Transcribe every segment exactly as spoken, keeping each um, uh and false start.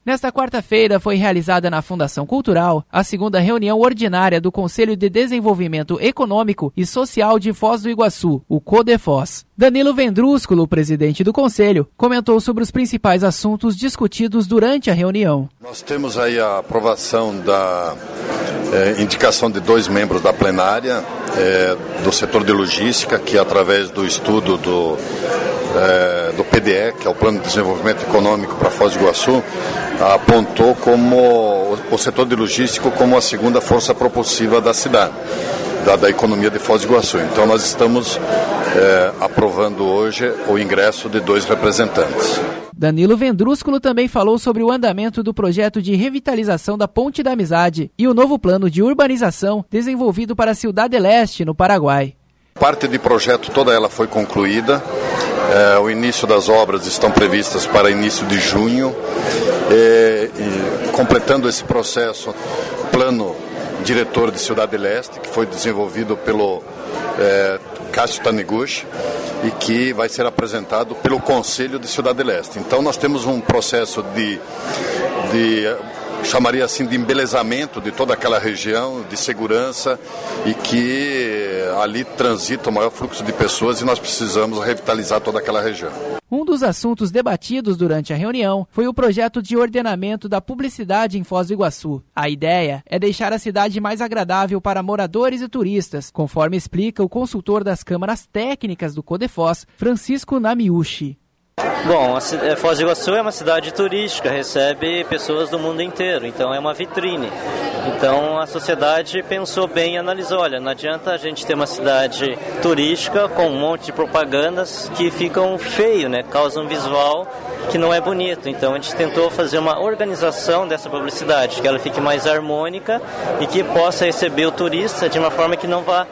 Nesta quarta-feira foi realizada na Fundação Cultural a segunda reunião ordinária do Conselho de Desenvolvimento Econômico e Social de Foz do Iguaçu, o CODEFOS. Danilo Vendrúsculo, presidente do Conselho, comentou sobre os principais assuntos discutidos durante a reunião. Nós temos aí a aprovação da é, indicação de dois membros da plenária é, do setor de logística, que através do estudo do, é, do P D E, que é o Plano de Desenvolvimento Econômico para Foz do Iguaçu, apontou como o setor de logística como a segunda força propulsiva da cidade, da, da economia de Foz do Iguaçu. Então nós estamos é, aprovando hoje o ingresso de dois representantes. Danilo Vendrúsculo também falou sobre o andamento do projeto de revitalização da Ponte da Amizade e o novo plano de urbanização desenvolvido para a Cidade Leste, no Paraguai. Parte de projeto toda ela foi concluída. É, o início das obras estão previstas para início de junho. É, e, completando esse processo, o plano diretor de Cidade Leste, que foi desenvolvido pelo é, Cássio Taniguchi e que vai ser apresentado pelo Conselho de Cidade Leste. Então nós temos um processo de, de chamaria assim de embelezamento de toda aquela região, de segurança, e que ali transita o maior fluxo de pessoas e nós precisamos revitalizar toda aquela região. Um dos assuntos debatidos durante a reunião foi o projeto de ordenamento da publicidade em Foz do Iguaçu. A ideia é deixar a cidade mais agradável para moradores e turistas, conforme explica o consultor das câmaras técnicas do CODEFOS, Francisco Namiuchi. Bom, a Foz do Iguaçu é uma cidade turística, recebe pessoas do mundo inteiro, então é uma vitrine. Então a sociedade pensou bem e analisou, olha, não adianta a gente ter uma cidade turística com um monte de propagandas que ficam feio, né? Causam um visual que não é bonito. Então a gente tentou fazer uma organização dessa publicidade, que ela fique mais harmônica e que possa receber o turista de uma forma que não vá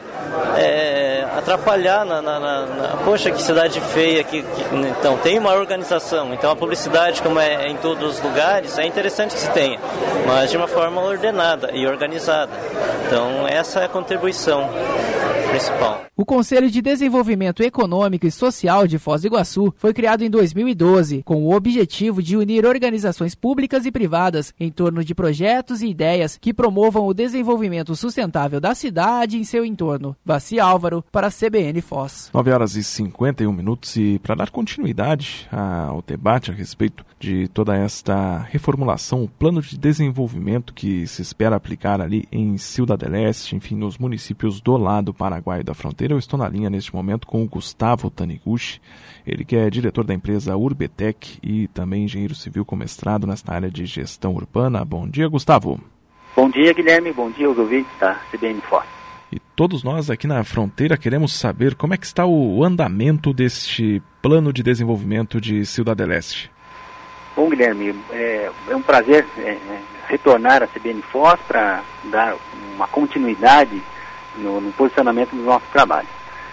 é, atrapalhar na, na, na, na... Poxa, que cidade feia. Que, que... Então tem uma organização. Então a publicidade, como é em todos os lugares, é interessante que se tenha, mas de uma forma ordenada e organizada. Então essa é a contribuição principal. O Conselho de Desenvolvimento Econômico e Social de Foz do Iguaçu foi criado em dois mil e doze, com o objetivo de unir organizações públicas e privadas em torno de projetos e ideias que promovam o desenvolvimento sustentável da cidade e em seu entorno. Vassi Álvaro, para a C B N Foz. nove horas e cinquenta e um minutos, e para dar continuidade ao debate a respeito de toda esta reformulação, o plano de desenvolvimento que se espera aplicar ali em Cidade Leste, enfim, nos municípios do lado paraguaio da fronteira, eu estou na linha neste momento com o Gustavo Taniguchi, ele que é diretor da empresa Urbetec e também engenheiro civil com mestrado nesta área de gestão urbana. Bom dia, Gustavo. Bom dia, Guilherme. Bom dia aos ouvintes da C B N Foz. E todos nós aqui na fronteira queremos saber como é que está o andamento deste plano de desenvolvimento de Cidade Leste. Bom, Guilherme, é, é um prazer é, retornar à C B N Foz para dar uma continuidade no, no posicionamento do nosso trabalho.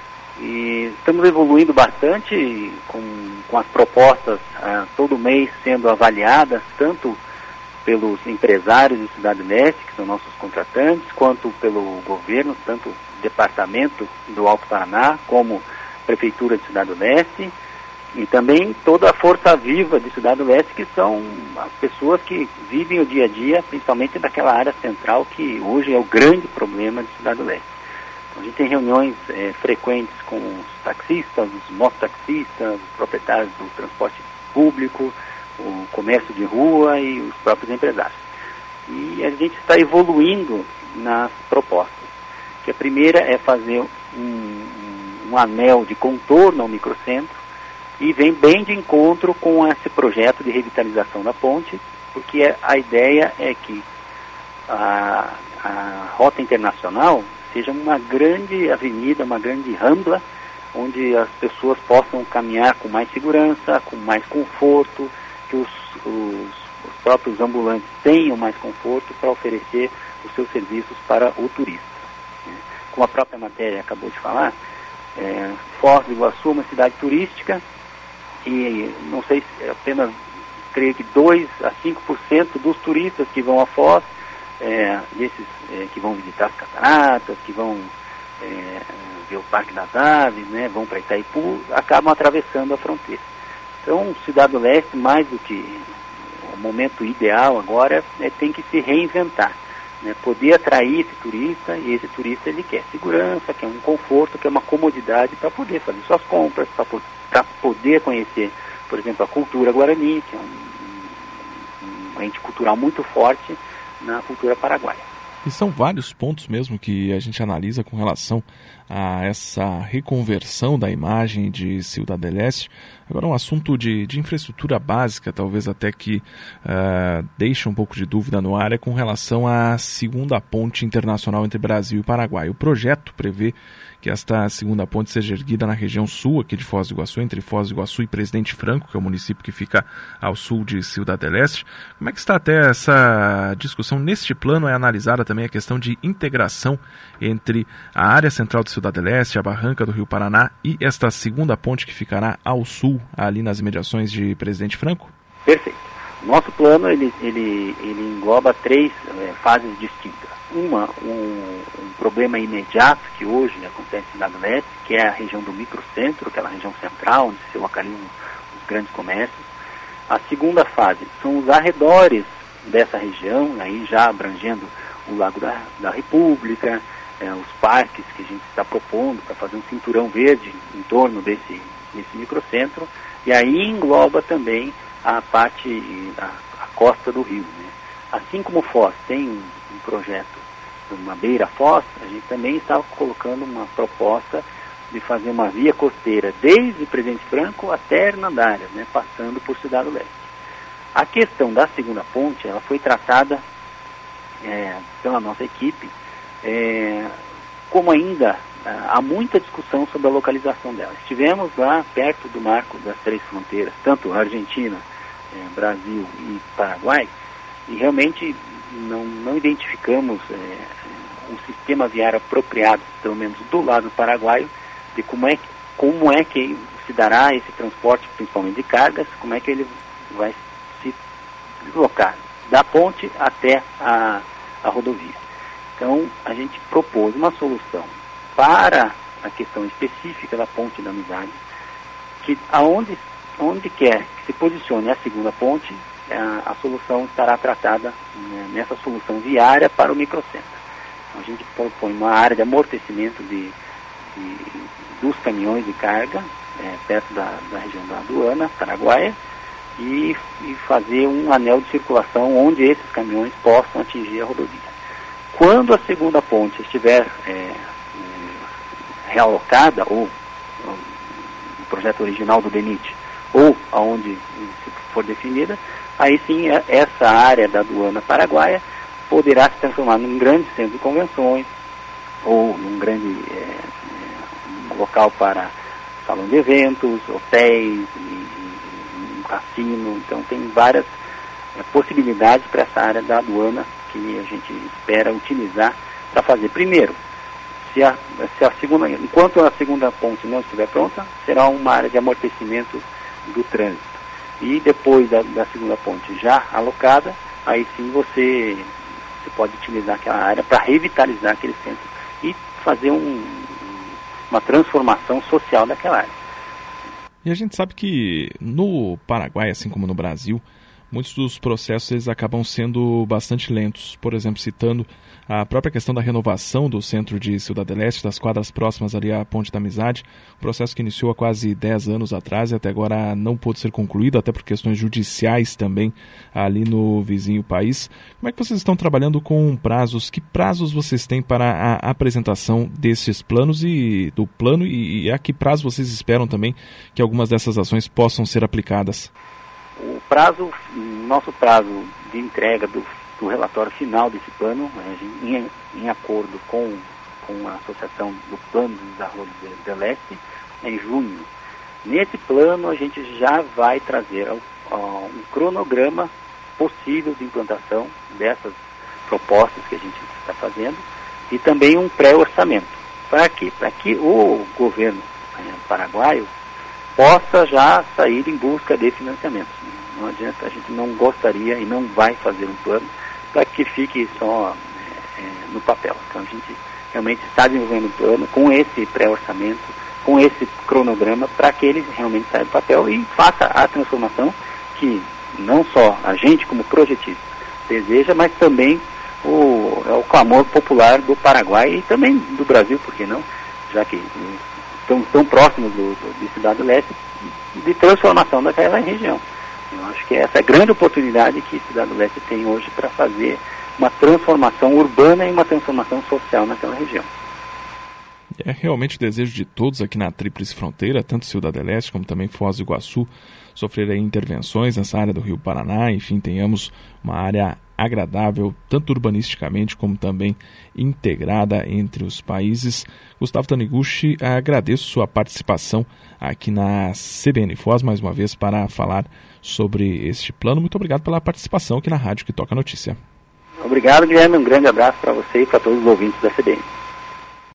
E estamos evoluindo bastante com, com as propostas ah, todo mês sendo avaliadas, tanto pelos empresários de Cidade Leste, que são nossos contratantes, quanto pelo governo, tanto o Departamento do Alto Paraná, como Prefeitura de Cidade Leste, e também toda a força viva de Cidade Leste, que são as pessoas que vivem o dia a dia, principalmente daquela área central, que hoje é o grande problema de Cidade Leste. Então, a gente tem reuniões é, frequentes com os taxistas, os mototaxistas, os proprietários do transporte público, o comércio de rua e os próprios empresários. E a gente está evoluindo nas propostas. Que a primeira é fazer um, um anel de contorno ao microcentro, e vem bem de encontro com esse projeto de revitalização da ponte, porque a ideia é que a, a Rota Internacional seja uma grande avenida, uma grande rambla, onde as pessoas possam caminhar com mais segurança, com mais conforto, que os, os, os próprios ambulantes tenham mais conforto para oferecer os seus serviços para o turista. Como a própria matéria acabou de falar, é, Foz do Iguaçu é uma cidade turística, e não sei se apenas, creio que dois a cinco por cento dos turistas que vão a Foz, é, desses é, que vão visitar as cataratas, que vão é, ver o Parque das Aves, né, vão para Itaipu, acabam atravessando a fronteira. Então, Cidade do Leste, mais do que momento ideal agora é, tem que se reinventar, né? Poder atrair esse turista, e esse turista ele quer segurança, quer um conforto, quer uma comodidade para poder fazer suas compras, para poder conhecer, por exemplo, a cultura guarani, que é um, um ente cultural muito forte na cultura paraguaia. E são vários pontos mesmo que a gente analisa com relação a essa reconversão da imagem de Ciudad del Este. Agora um assunto de, de infraestrutura básica, talvez até que uh, deixa um pouco de dúvida no ar, é com relação à segunda ponte internacional entre Brasil e Paraguai. O projeto prevê que esta segunda ponte seja erguida na região sul aqui de Foz do Iguaçu, entre Foz do Iguaçu e Presidente Franco, que é o município que fica ao sul de Ciudad del Este. Como é que está até essa discussão? Neste plano é analisada também a questão de integração entre a área central de Ciudad del Este, a barranca do Rio Paraná e esta segunda ponte que ficará ao sul, ali nas imediações de Presidente Franco? Perfeito. O nosso plano ele, ele, ele engloba três é, fases distintas. Uma, um, um problema imediato que hoje acontece na Ciudad del Este, que é a região do microcentro, aquela região central, onde se localizam os grandes comércios. A segunda fase são os arredores dessa região, aí já abrangendo o Lago da, da República, é, os parques que a gente está propondo para fazer um cinturão verde em torno desse, desse microcentro, e aí engloba também a parte, a, a costa do rio, né? Assim como Foz tem um, um projeto, uma beira Foz, a gente também está colocando uma proposta de fazer uma via costeira desde Presidente Franco até Hernandárias, né, passando por Ciudad del Este. A questão da segunda ponte, ela foi tratada é, pela nossa equipe, é, como ainda há muita discussão sobre a localização dela. Estivemos lá perto do marco das três fronteiras, tanto Argentina, é, Brasil e Paraguai, e realmente não, não identificamos é, um sistema viário apropriado, pelo menos do lado paraguaio, de como é, como é que se dará esse transporte, principalmente de cargas, como é que ele vai se deslocar da ponte até a, a rodovia. Então, a gente propôs uma solução para a questão específica da ponte da Amizade, que aonde, onde quer que se posicione a segunda ponte, a, a solução estará tratada, né, nessa solução viária para o microcentro. Então, a gente propõe uma área de amortecimento de, de, dos caminhões de carga, é, perto da, da região da aduana paraguaia, e, e fazer um anel de circulação onde esses caminhões possam atingir a rodovia. Quando a segunda ponte estiver é, é, realocada, ou o projeto original do DENIT, ou aonde for definida, aí sim essa área da aduana paraguaia poderá se transformar num grande centro de convenções, ou num grande é, é, local para salão de eventos, hotéis, e, e um cassino. Então tem várias é, possibilidades para essa área da aduana que a gente espera utilizar para fazer. Primeiro, se a, se a segunda, enquanto a segunda ponte não estiver pronta, será uma área de amortecimento do trânsito. E depois da, da segunda ponte já alocada, aí sim você, você pode utilizar aquela área para revitalizar aquele centro e fazer um, uma transformação social daquela área. E a gente sabe que no Paraguai, assim como no Brasil, muitos dos processos eles acabam sendo bastante lentos. Por exemplo, citando a própria questão da renovação do centro de Ciudad del Este, das quadras próximas ali à Ponte da Amizade, um processo que iniciou há quase dez anos atrás e até agora não pôde ser concluído, até por questões judiciais também ali no vizinho país. Como é que vocês estão trabalhando com prazos? Que prazos vocês têm para a apresentação desses planos e do plano e, e a que prazo vocês esperam também que algumas dessas ações possam ser aplicadas? O prazo, nosso prazo de entrega do, do relatório final desse plano, em, em acordo com, com a Associação do Plano de Desenvolvimento do Leste, é em junho. Nesse plano a gente já vai trazer uh, um cronograma possível de implantação dessas propostas que a gente está fazendo e também um pré-orçamento. Para quê? Para que o governo eh, paraguaio possa já sair em busca de financiamentos. Não adianta, a gente não gostaria e não vai fazer um plano para que fique só é, no papel. Então a gente realmente está desenvolvendo um plano com esse pré-orçamento, com esse cronograma, para que ele realmente saia do papel e faça a transformação que não só a gente como projetista deseja, mas também o, é o clamor popular do Paraguai e também do Brasil, por que não, já que estão tão próximos do, do, de Cidade do Leste, de transformação daquela região. Eu acho que essa é a grande oportunidade que Cidade do Leste tem hoje para fazer uma transformação urbana e uma transformação social naquela região. É realmente o desejo de todos aqui na Tríplice Fronteira, tanto Ciudad del Este como também Foz do Iguaçu, sofrer aí intervenções nessa área do Rio Paraná, enfim, tenhamos uma área agradável, tanto urbanisticamente como também integrada entre os países. Gustavo Taniguchi, agradeço sua participação aqui na C B N Foz, mais uma vez, para falar sobre este plano. Muito obrigado pela participação aqui na Rádio que Toca Notícia. Obrigado, Guilherme. Um grande abraço para você e para todos os ouvintes da C B N.